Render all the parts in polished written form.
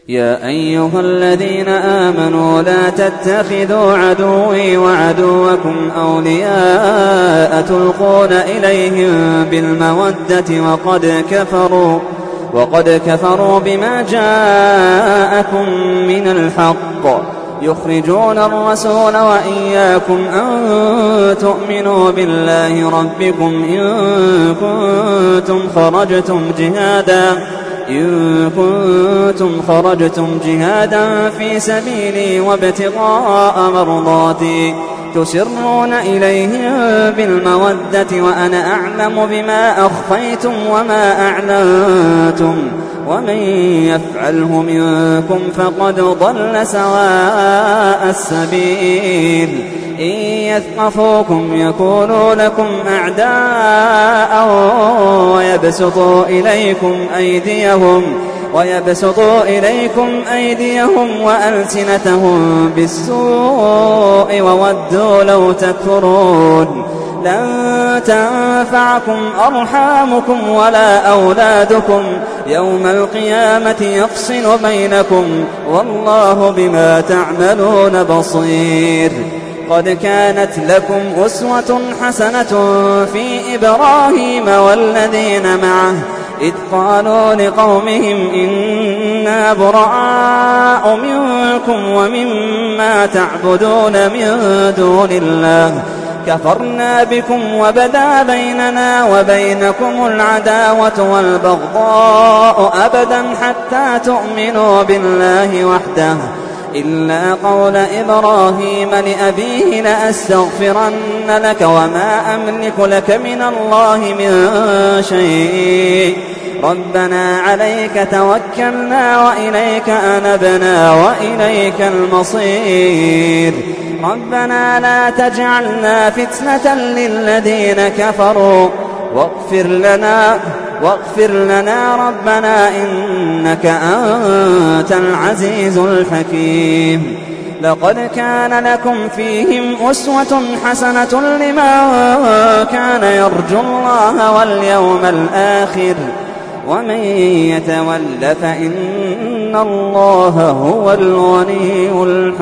يا أيها الذين آمنوا لا تتخذوا عدوي وعدوكم أولياء تلقون إليهم بالمودة وقد كفروا بما جاءكم من الحق يخرجون الرسول وإياكم أن تؤمنوا بالله ربكم إن كنتم خرجتم جهادا في سبيلي وابتغاء مرضاتي تسرون إليهم بالمودة وأنا أعلم بما أخفيتم وما أعلنتم ومن يفعله منكم فقد ضل سواء السبيل إن يثقفوكم يكونوا لكم أعداء ويبسطوا إليكم أيديهم وألسنتهم بالسوء وودوا لو تكفرون لن تنفعكم أرحامكم ولا أولادكم يوم القيامة يفصل بينكم والله بما تعملون بصير. قد كانت لكم أسوة حسنة في إبراهيم والذين معه إذ قالوا لقومهم إنا براء منكم ومما تعبدون من دون الله كفرنا بكم وبدا بيننا وبينكم العداوة والبغضاء أبدا حتى تؤمنوا بالله وحده إلا قول إبراهيم لأبيه لأستغفرن لك وما أملك لك من الله من شيء ربنا عليك توكلنا وإليك أنبنا وإليك المصير ربنا لا تجعلنا فتنة للذين كفروا واغفر لنا ربنا إنك أنت العزيز الحكيم. لقد كان لكم فيهم أسوة حسنة لمن كان يرجو الله واليوم الآخر ومن يتول فإن الله هو الغني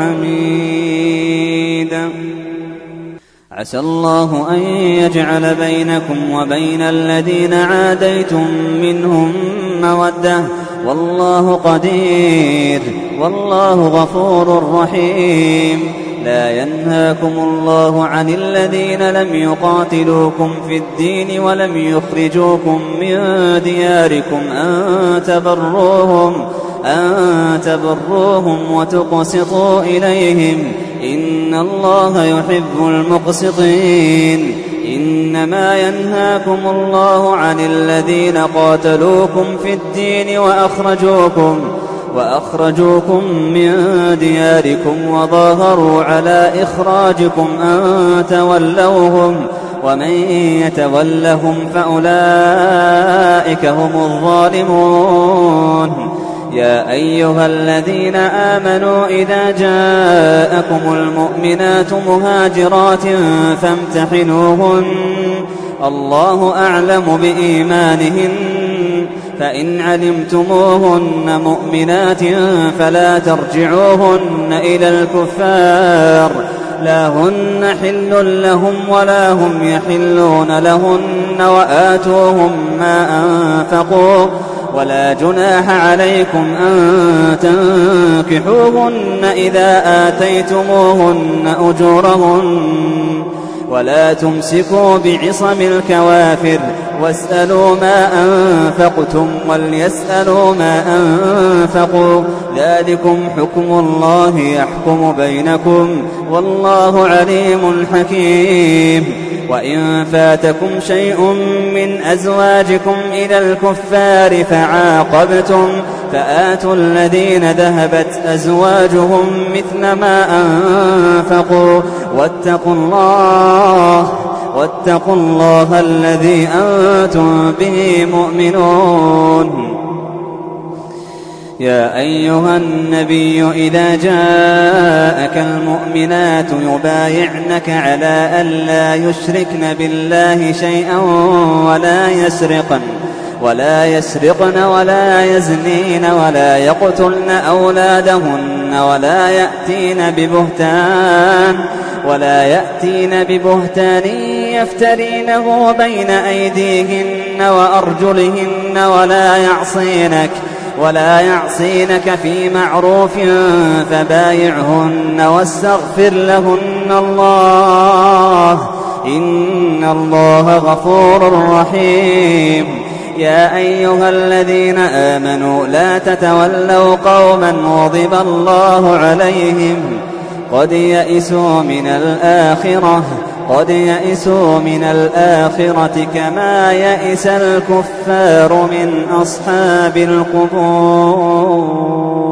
الحميد. عسى الله أن يجعل بينكم وبين الذين عاديتم منهم مودة والله قدير والله غفور رحيم. لا ينهاكم الله عن الذين لم يقاتلوكم في الدين ولم يخرجوكم من دياركم أن تبروهم وتقسطوا إليهم إن الله يحب المقسطين. إنما ينهاكم الله عن الذين قاتلوكم في الدين وأخرجوكم من دياركم وظاهروا على إخراجكم أن تولوهم ومن يتولهم فأولئك هم الظالمون. يا أيها الذين آمنوا إذا جاءكم المؤمنات مهاجرات فامتحنوهن الله أعلم بإيمانهن فإن علمتموهن مؤمنات فلا ترجعوهن إلى الكفار لا هن حل لهم ولا هم يحلون لهن وآتوهم ما أنفقوا ولا جناح عليكم أن تنكحوهن إذا آتيتموهن أجورهن ولا تمسكوا بعصم الكوافر واسألوا ما أنفقتم وليسألوا ما أنفقوا ذلكم حكم الله يحكم بينكم والله عليم حكيم. وإن فاتكم شيء من أزواجكم إلى الكفار فعاقبتم فآتوا الذين ذهبت أزواجهم مثل ما أنفقوا واتقوا الله الذي أنتم به مؤمنون. يا أيها النبي إذا جاءك المؤمنات يبايعنك على أن لا يشركن بالله شيئا ولا يسرقن ولا يزنين ولا يقتلن أولادهن ولا يأتين ببهتان يفترينه بين أيديهن وأرجلهن ولا يعصينك في معروف فبايعهن واستغفر لهن الله إن الله غفور رحيم. يا أيها الذين آمنوا لا تتولوا قوما غضب الله عليهم قد يئسوا من الآخرة كما يئس الكفار من أصحاب القبور.